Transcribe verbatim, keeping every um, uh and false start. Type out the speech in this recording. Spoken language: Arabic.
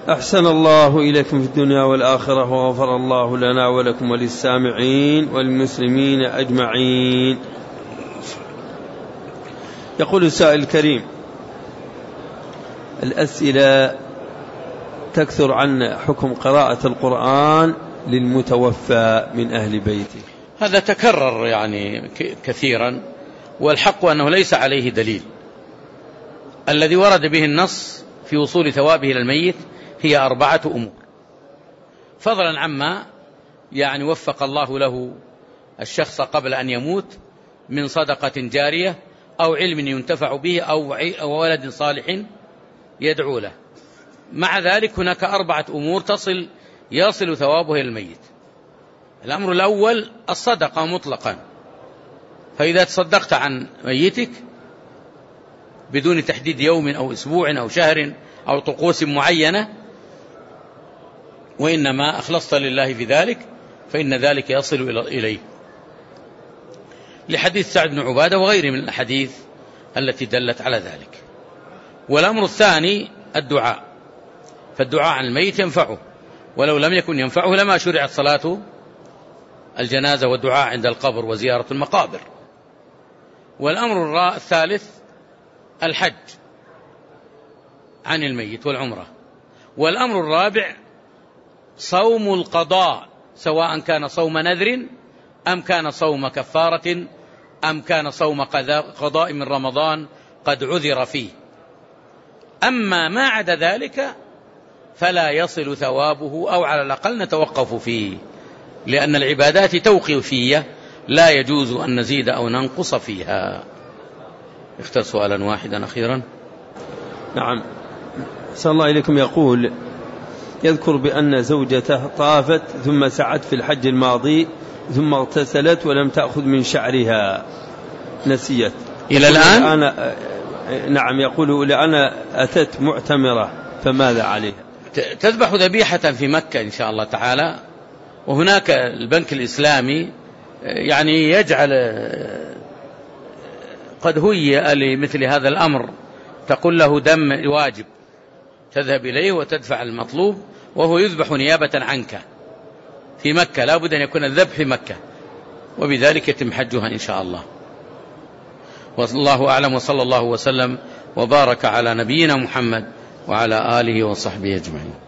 أحسن الله إليكم في الدنيا والآخرة، وغفر الله لنا ولكم وللسامعين والمسلمين أجمعين. يقول السائل الكريم: الأسئلة تكثر عن حكم قراءة القرآن للمتوفى من أهل بيته. هذا تكرر يعني كثيرا، والحق أنه ليس عليه دليل. الذي ورد به النص في وصول ثوابه إلى الميت هي أربعة أمور، فضلا عما يعني وفق الله له الشخص قبل أن يموت من صدقة جارية أو علم ينتفع به أو ولد صالح يدعو له. مع ذلك هناك أربعة أمور تصل يصل ثوابه إلى الميت. الأمر الأول الصدقة مطلقا، فإذا تصدقت عن ميتك بدون تحديد يوم أو أسبوع أو شهر أو طقوس معينة، وإنما أخلصت لله في ذلك، فإن ذلك يصل إليه، لحديث سعد بن عبادة وغيره من الأحاديث التي دلت على ذلك. والأمر الثاني الدعاء، فالدعاء عن الميت ينفعه، ولو لم يكن ينفعه لما شرعت صلاة الجنازة والدعاء عند القبر وزيارة المقابر. والأمر الثالث الحج عن الميت والعمرة. والأمر الرابع صوم القضاء، سواء كان صوم نذر أم كان صوم كفارة أم كان صوم قضاء من رمضان قد عذر فيه. أما ما عدا ذلك فلا يصل ثوابه، أو على الأقل نتوقف فيه، لأن العبادات توقيفية لا يجوز أن نزيد أو ننقص فيها. اختر سؤالا واحدا أخيرا. نعم، أحسن الله إليكم. يقول: يذكر بأن زوجته طافت ثم سعت في الحج الماضي ثم اغتسلت ولم تأخذ من شعرها، نسيت إلى الآن. أنا نعم، يقول: لأنا أتت معتمرة، فماذا عليه؟ تذبح ذبيحة في مكة إن شاء الله تعالى، وهناك البنك الإسلامي يعني يجعل قد هيئ لمثل هذا الأمر، تقول له دم واجب، تذهب إليه وتدفع المطلوب، وهو يذبح نيابة عنك في مكة، لا بد أن يكون الذبح في مكة، وبذلك يتم حجها إن شاء الله. والله أعلم، وصلى الله وسلم وبارك على نبينا محمد وعلى آله وصحبه أجمعين.